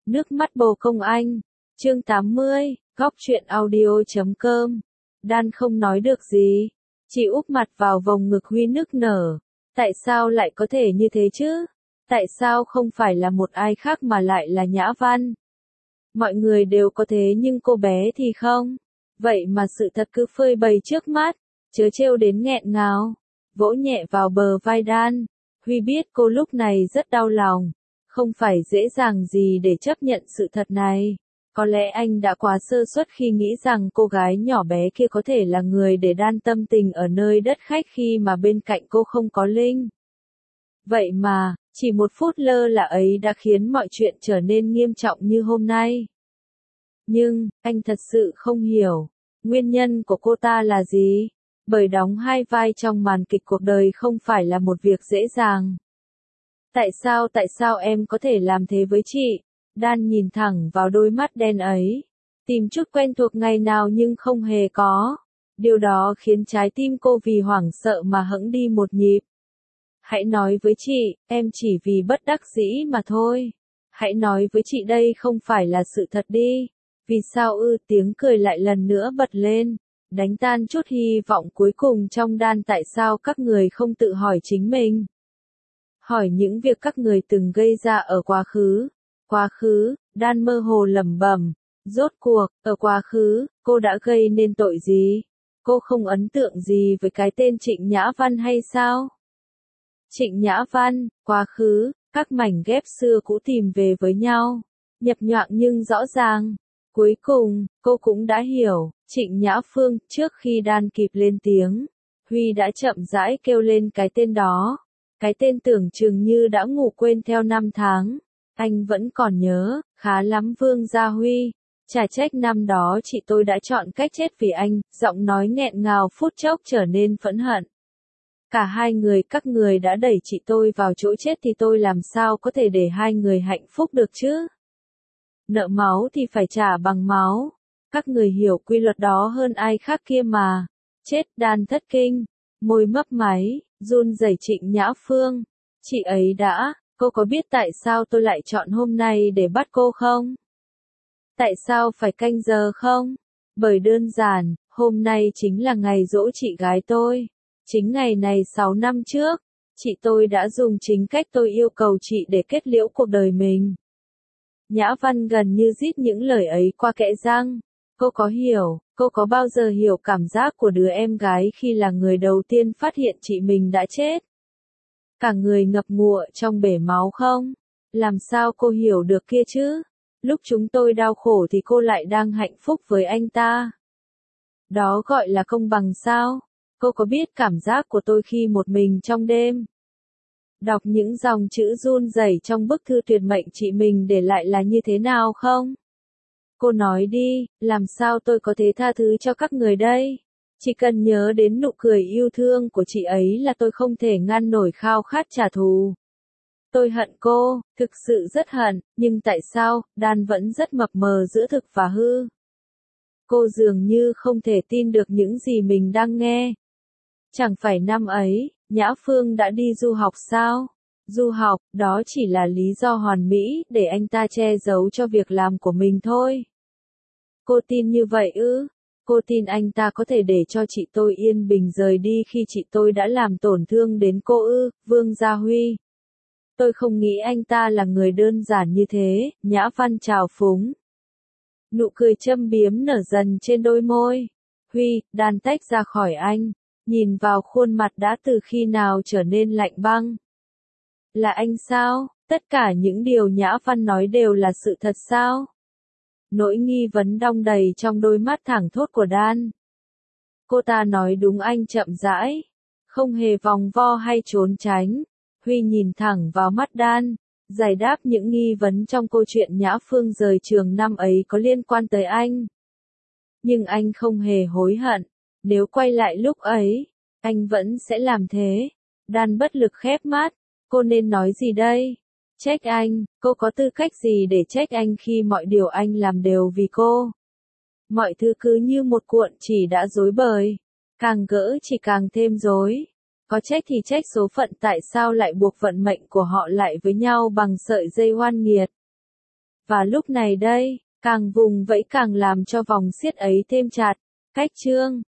Nước mắt bồ công anh. Chương 80, góc truyện audio.com. Đan không nói được gì. Chị úp mặt vào vòng ngực Huy nức nở. Tại sao lại có thể như thế chứ? Tại sao không phải là một ai khác mà lại là Nhã Văn? Mọi người đều có thế nhưng cô bé thì không. Vậy mà sự thật cứ phơi bày trước mắt. Chớ trêu đến nghẹn ngào. Vỗ nhẹ vào bờ vai Đan. Huy biết cô lúc này rất đau lòng. Không phải dễ dàng gì để chấp nhận sự thật này. Có lẽ anh đã quá sơ suất khi nghĩ rằng cô gái nhỏ bé kia có thể là người để Đan tâm tình ở nơi đất khách khi mà bên cạnh cô không có Linh. Vậy mà, chỉ một phút lơ là ấy đã khiến mọi chuyện trở nên nghiêm trọng như hôm nay. Nhưng, anh thật sự không hiểu, nguyên nhân của cô ta là gì? Bởi đóng hai vai trong màn kịch cuộc đời không phải là một việc dễ dàng. Tại sao em có thể làm thế với chị? Đan nhìn thẳng vào đôi mắt đen ấy. Tìm chút quen thuộc ngày nào nhưng không hề có. Điều đó khiến trái tim cô vì hoảng sợ mà hững đi một nhịp. Hãy nói với chị, em chỉ vì bất đắc dĩ mà thôi. Hãy nói với chị đây không phải là sự thật đi. Vì sao tiếng cười lại lần nữa bật lên. Đánh tan chút hy vọng cuối cùng trong Đan. Tại sao các người không tự hỏi chính mình? Hỏi những việc các người từng gây ra ở quá khứ. Quá khứ, Đan mơ hồ lẩm bẩm. Rốt cuộc, ở quá khứ, cô đã gây nên tội gì? Cô không ấn tượng gì với cái tên Trịnh Nhã Văn hay sao? Trịnh Nhã Văn, quá khứ, các mảnh ghép xưa cũ tìm về với nhau. Nhập nhoạng nhưng rõ ràng. Cuối cùng, cô cũng đã hiểu, Trịnh Nhã Phương, trước khi Đan kịp lên tiếng. Huy đã chậm rãi kêu lên cái tên đó. Cái tên tưởng chừng như đã ngủ quên theo năm tháng. Anh vẫn còn nhớ, khá lắm Vương Gia Huy. Chả trách năm đó chị tôi đã chọn cách chết vì anh, giọng nói nghẹn ngào phút chốc trở nên phẫn hận. Cả hai người các người đã đẩy chị tôi vào chỗ chết thì tôi làm sao có thể để hai người hạnh phúc được chứ? Nợ máu thì phải trả bằng máu. Các người hiểu quy luật đó hơn ai khác kia mà. Chết. Đan thất kinh. Môi mấp máy, run rẩy. Trịnh Nhã Phương. Chị ấy đã, cô có biết tại sao tôi lại chọn hôm nay để bắt cô không? Tại sao phải canh giờ không? Bởi đơn giản, hôm nay chính là ngày giỗ chị gái tôi. Chính ngày này 6 năm trước, chị tôi đã dùng chính cách tôi yêu cầu chị để kết liễu cuộc đời mình. Nhã Văn gần như rít những lời ấy qua kẽ răng. Cô có hiểu, cô có bao giờ hiểu cảm giác của đứa em gái khi là người đầu tiên phát hiện chị mình đã chết? Cả người ngập ngụa trong bể máu không? Làm sao cô hiểu được kia chứ? Lúc chúng tôi đau khổ thì cô lại đang hạnh phúc với anh ta. Đó gọi là công bằng sao? Cô có biết cảm giác của tôi khi một mình trong đêm? Đọc những dòng chữ run rẩy trong bức thư tuyệt mệnh chị mình để lại là như thế nào không? Cô nói đi, làm sao tôi có thể tha thứ cho các người đây? Chỉ cần nhớ đến nụ cười yêu thương của chị ấy là tôi không thể ngăn nổi khao khát trả thù. Tôi hận cô, thực sự rất hận, nhưng tại sao, Đan vẫn rất mập mờ giữa thực và hư. Cô dường như không thể tin được những gì mình đang nghe. Chẳng phải năm ấy, Nhã Phương đã đi du học sao? Du học, đó chỉ là lý do hoàn mỹ để anh ta che giấu cho việc làm của mình thôi. Cô tin như vậy ư? Cô tin anh ta có thể để cho chị tôi yên bình rời đi khi chị tôi đã làm tổn thương đến cô ư, Vương Gia Huy? Tôi không nghĩ anh ta là người đơn giản như thế. Nhã Văn trào phúng. Nụ cười châm biếm nở dần trên đôi môi. Huy, Đan tách ra khỏi anh. Nhìn vào khuôn mặt đã từ khi nào trở nên lạnh băng. Là anh sao? Tất cả những điều Nhã Văn nói đều là sự thật sao? Nỗi nghi vấn đong đầy trong đôi mắt thẳng thốt của Đan. Cô ta nói đúng, anh chậm rãi. Không hề vòng vo hay trốn tránh. Huy nhìn thẳng vào mắt Đan. Giải đáp những nghi vấn trong câu chuyện Nhã Phương rời trường năm ấy có liên quan tới anh. Nhưng anh không hề hối hận. Nếu quay lại lúc ấy, anh vẫn sẽ làm thế. Đan bất lực khép mắt. Cô nên nói gì đây? Trách anh, cô có tư cách gì để trách anh khi mọi điều anh làm đều vì cô? Mọi thứ cứ như một cuộn chỉ đã rối bời. Càng gỡ chỉ càng thêm rối. Có trách thì trách số phận, tại sao lại buộc vận mệnh của họ lại với nhau bằng sợi dây oan nghiệt. Và lúc này đây, càng vùng vẫy càng làm cho vòng siết ấy thêm chặt. Cách chương